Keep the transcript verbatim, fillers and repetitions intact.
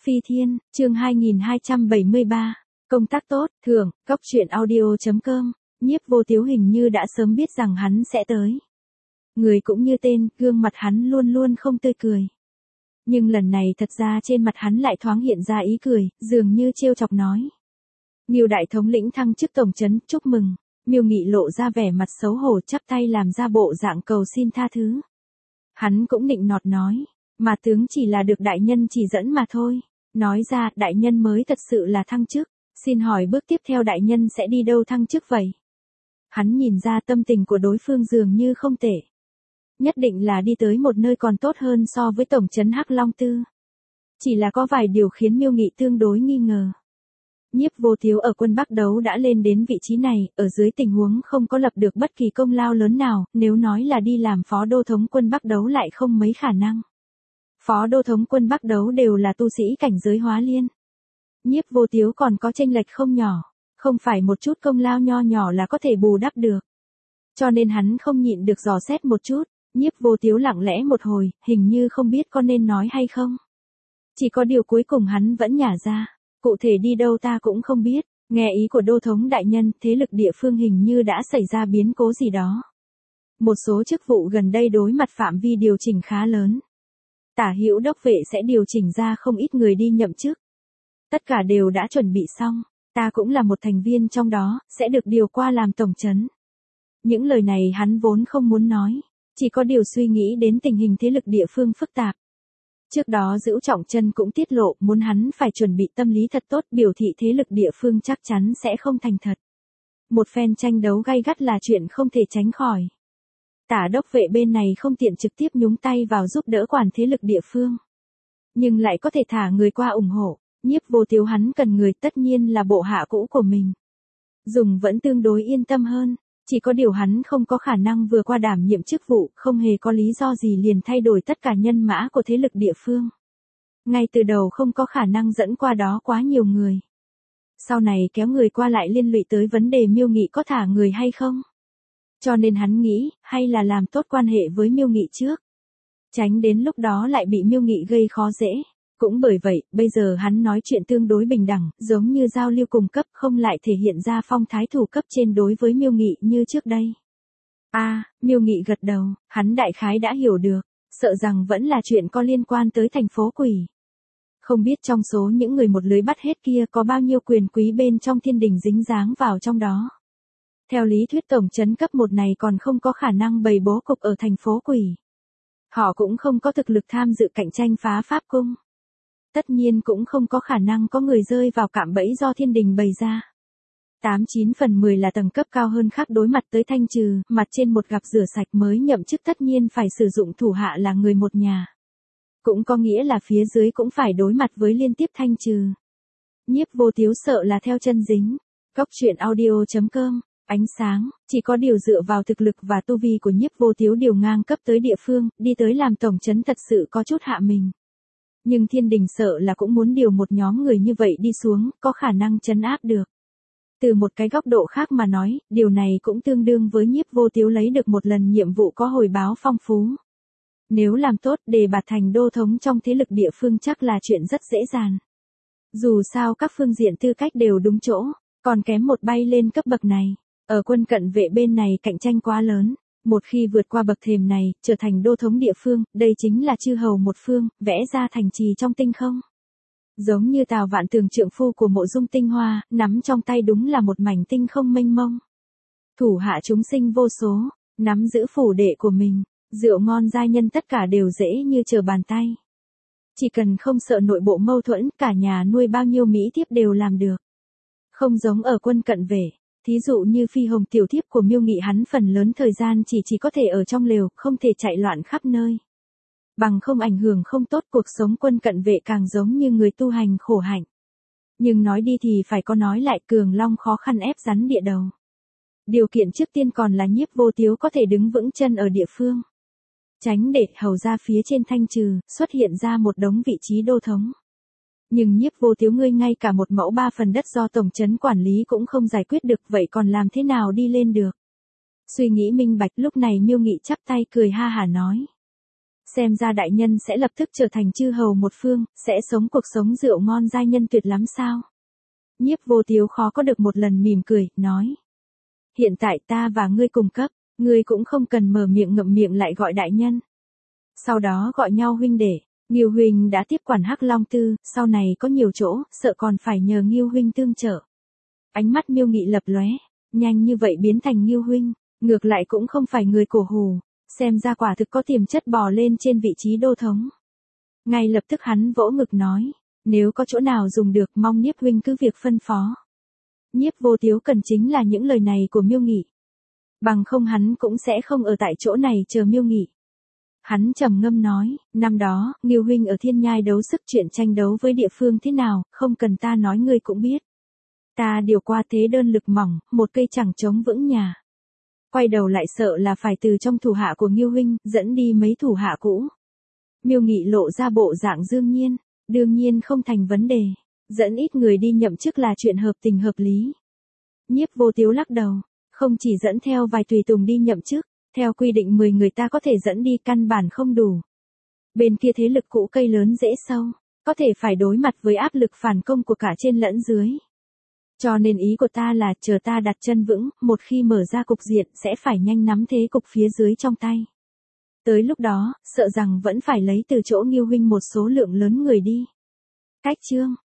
Phi Thiên, chương hai nghìn hai trăm bảy mươi ba, công tác tốt, thưởng, cóc truyện audio.com, Nhiếp Vô Tiếu hình như đã sớm biết rằng hắn sẽ tới. Người cũng như tên, gương mặt hắn luôn luôn không tươi cười. Nhưng lần này thật ra trên mặt hắn lại thoáng hiện ra ý cười, dường như trêu chọc nói. Miêu đại thống lĩnh thăng chức tổng trấn, chúc mừng. Miêu Nghị lộ ra vẻ mặt xấu hổ chắp tay làm ra bộ dạng cầu xin tha thứ. Hắn cũng nịnh nọt nói, mà tướng chỉ là được đại nhân chỉ dẫn mà thôi. Nói ra, đại nhân mới thật sự là thăng chức, xin hỏi bước tiếp theo đại nhân sẽ đi đâu thăng chức vậy? Hắn nhìn ra tâm tình của đối phương dường như không tệ. Nhất định là đi tới một nơi còn tốt hơn so với tổng trấn Hắc Long Tư. Chỉ là có vài điều khiến Miêu Nghị tương đối nghi ngờ. Nhiếp Vô Tiếu ở quân Bắc Đấu đã lên đến vị trí này, ở dưới tình huống không có lập được bất kỳ công lao lớn nào, nếu nói là đi làm phó đô thống quân Bắc Đấu lại không mấy khả năng. Phó đô thống quân Bắc Đấu đều là tu sĩ cảnh giới hóa liên. Nhiếp Vô Tiếu còn có chênh lệch không nhỏ, không phải một chút công lao nho nhỏ là có thể bù đắp được. Cho nên hắn không nhịn được dò xét một chút, Nhiếp Vô Tiếu lặng lẽ một hồi, hình như không biết có nên nói hay không. Chỉ có điều cuối cùng hắn vẫn nhả ra, cụ thể đi đâu ta cũng không biết, nghe ý của đô thống đại nhân, thế lực địa phương hình như đã xảy ra biến cố gì đó. Một số chức vụ gần đây đối mặt phạm vi điều chỉnh khá lớn. Tả hữu đốc vệ sẽ điều chỉnh ra không ít người đi nhậm chức. Tất cả đều đã chuẩn bị xong, ta cũng là một thành viên trong đó, sẽ được điều qua làm tổng trấn. Những lời này hắn vốn không muốn nói, chỉ có điều suy nghĩ đến tình hình thế lực địa phương phức tạp. Trước đó Dữu Trọng Chân cũng tiết lộ muốn hắn phải chuẩn bị tâm lý thật tốt, biểu thị thế lực địa phương chắc chắn sẽ không thành thật. Một phen tranh đấu gay gắt là chuyện không thể tránh khỏi. Tả đốc vệ bên này không tiện trực tiếp nhúng tay vào giúp đỡ quản thế lực địa phương. Nhưng lại có thể thả người qua ủng hộ, Nhiếp Vô Tiếu hắn cần người tất nhiên là bộ hạ cũ của mình. Dùng vẫn tương đối yên tâm hơn, chỉ có điều hắn không có khả năng vừa qua đảm nhiệm chức vụ, không hề có lý do gì liền thay đổi tất cả nhân mã của thế lực địa phương. Ngay từ đầu không có khả năng dẫn qua đó quá nhiều người. Sau này kéo người qua lại liên lụy tới vấn đề Miêu Nghị có thả người hay không. Cho nên hắn nghĩ, hay là làm tốt quan hệ với Miêu Nghị trước. Tránh đến lúc đó lại bị Miêu Nghị gây khó dễ. Cũng bởi vậy, bây giờ hắn nói chuyện tương đối bình đẳng, giống như giao lưu cùng cấp, không lại thể hiện ra phong thái thủ cấp trên đối với Miêu Nghị như trước đây. A, à, Miêu Nghị gật đầu, hắn đại khái đã hiểu được, sợ rằng vẫn là chuyện có liên quan tới thành phố quỷ. Không biết trong số những người một lưới bắt hết kia có bao nhiêu quyền quý bên trong thiên đình dính dáng vào trong đó. Theo lý thuyết tổng trấn cấp một này còn không có khả năng bày bố cục ở thành phố quỷ. Họ cũng không có thực lực tham dự cạnh tranh phá pháp cung. Tất nhiên cũng không có khả năng có người rơi vào cạm bẫy do thiên đình bày ra. tám chín phần mười là tầng cấp cao hơn khác đối mặt tới thanh trừ, mặt trên một gặp rửa sạch mới nhậm chức tất nhiên phải sử dụng thủ hạ là người một nhà. Cũng có nghĩa là phía dưới cũng phải đối mặt với liên tiếp thanh trừ. Nhiếp Vô Tiếu sợ là theo chân dính. Cóc truyện audio.com, ánh sáng, chỉ có điều dựa vào thực lực và tu vi của Nhiếp Vô Tiếu điều ngang cấp tới địa phương, đi tới làm tổng trấn thật sự có chút hạ mình. Nhưng thiên đình sợ là cũng muốn điều một nhóm người như vậy đi xuống, có khả năng trấn áp được. Từ một cái góc độ khác mà nói, điều này cũng tương đương với Nhiếp Vô Tiếu lấy được một lần nhiệm vụ có hồi báo phong phú. Nếu làm tốt đề bạt thành đô thống trong thế lực địa phương chắc là chuyện rất dễ dàng. Dù sao các phương diện tư cách đều đúng chỗ, còn kém một bay lên cấp bậc này. Ở quân cận vệ bên này cạnh tranh quá lớn. Một khi vượt qua bậc thềm này, trở thành đô thống địa phương, đây chính là chư hầu một phương, vẽ ra thành trì trong tinh không. Giống như Tào Vạn Tường trượng phu của Mộ Dung Tinh Hoa, nắm trong tay đúng là một mảnh tinh không mênh mông. Thủ hạ chúng sinh vô số, nắm giữ phủ đệ của mình, rượu ngon giai nhân tất cả đều dễ như trở bàn tay. Chỉ cần không sợ nội bộ mâu thuẫn, cả nhà nuôi bao nhiêu mỹ thiếp đều làm được. Không giống ở quân cận vệ. Thí dụ như Phi Hồng tiểu thiếp của Miêu Nghị hắn phần lớn thời gian chỉ chỉ có thể ở trong lều, không thể chạy loạn khắp nơi. Bằng không ảnh hưởng không tốt cuộc sống quân cận vệ càng giống như người tu hành khổ hạnh. Nhưng nói đi thì phải có nói lại, Cường Long khó khăn ép rắn địa đầu. Điều kiện trước tiên còn là Nhiếp Vô Tiếu có thể đứng vững chân ở địa phương. Tránh để hầu ra phía trên thanh trừ, xuất hiện ra một đống vị trí đô thống. Nhưng Nhiếp Vô Tiếu ngươi ngay cả một mẫu ba phần đất do tổng trấn quản lý cũng không giải quyết được, vậy còn làm thế nào đi lên được? Suy nghĩ minh bạch lúc này Miêu Nghị chắp tay cười ha hả nói. Xem ra đại nhân sẽ lập tức trở thành chư hầu một phương, sẽ sống cuộc sống rượu ngon giai nhân tuyệt lắm sao? Nhiếp Vô Tiếu khó có được một lần mỉm cười, nói. Hiện tại ta và ngươi cùng cấp, ngươi cũng không cần mở miệng ngậm miệng lại gọi đại nhân. Sau đó gọi nhau huynh đệ, Ngưu huynh đã tiếp quản Hắc Long Tư, sau này có nhiều chỗ, sợ còn phải nhờ Ngưu huynh tương trợ. Ánh mắt Miêu Nghị lập lóe, nhanh như vậy biến thành Ngưu huynh, ngược lại cũng không phải người cổ hù, xem ra quả thực có tiềm chất bò lên trên vị trí đô thống. Ngay lập tức hắn vỗ ngực nói, nếu có chỗ nào dùng được mong Nhiếp huynh cứ việc phân phó. Nhiếp Vô Tiếu cần chính là những lời này của Miêu Nghị. Bằng không hắn cũng sẽ không ở tại chỗ này chờ Miêu Nghị. Hắn trầm ngâm nói, năm đó, Ngưu huynh ở Thiên Nhai đấu sức chuyện tranh đấu với địa phương thế nào, không cần ta nói ngươi cũng biết. Ta điều qua thế đơn lực mỏng, một cây chẳng chống vững nhà. Quay đầu lại sợ là phải từ trong thủ hạ của Ngưu huynh, dẫn đi mấy thủ hạ cũ. Miêu Nghị lộ ra bộ dạng dương nhiên, đương nhiên không thành vấn đề, dẫn ít người đi nhậm chức là chuyện hợp tình hợp lý. Nhiếp Vô Tiếu lắc đầu, không chỉ dẫn theo vài tùy tùng đi nhậm chức, theo quy định mười người ta có thể dẫn đi căn bản không đủ. Bên kia thế lực cũ cây lớn dễ sâu, có thể phải đối mặt với áp lực phản công của cả trên lẫn dưới. Cho nên ý của ta là chờ ta đặt chân vững, một khi mở ra cục diện sẽ phải nhanh nắm thế cục phía dưới trong tay. Tới lúc đó, sợ rằng vẫn phải lấy từ chỗ Ngưu huynh một số lượng lớn người đi. Cách chương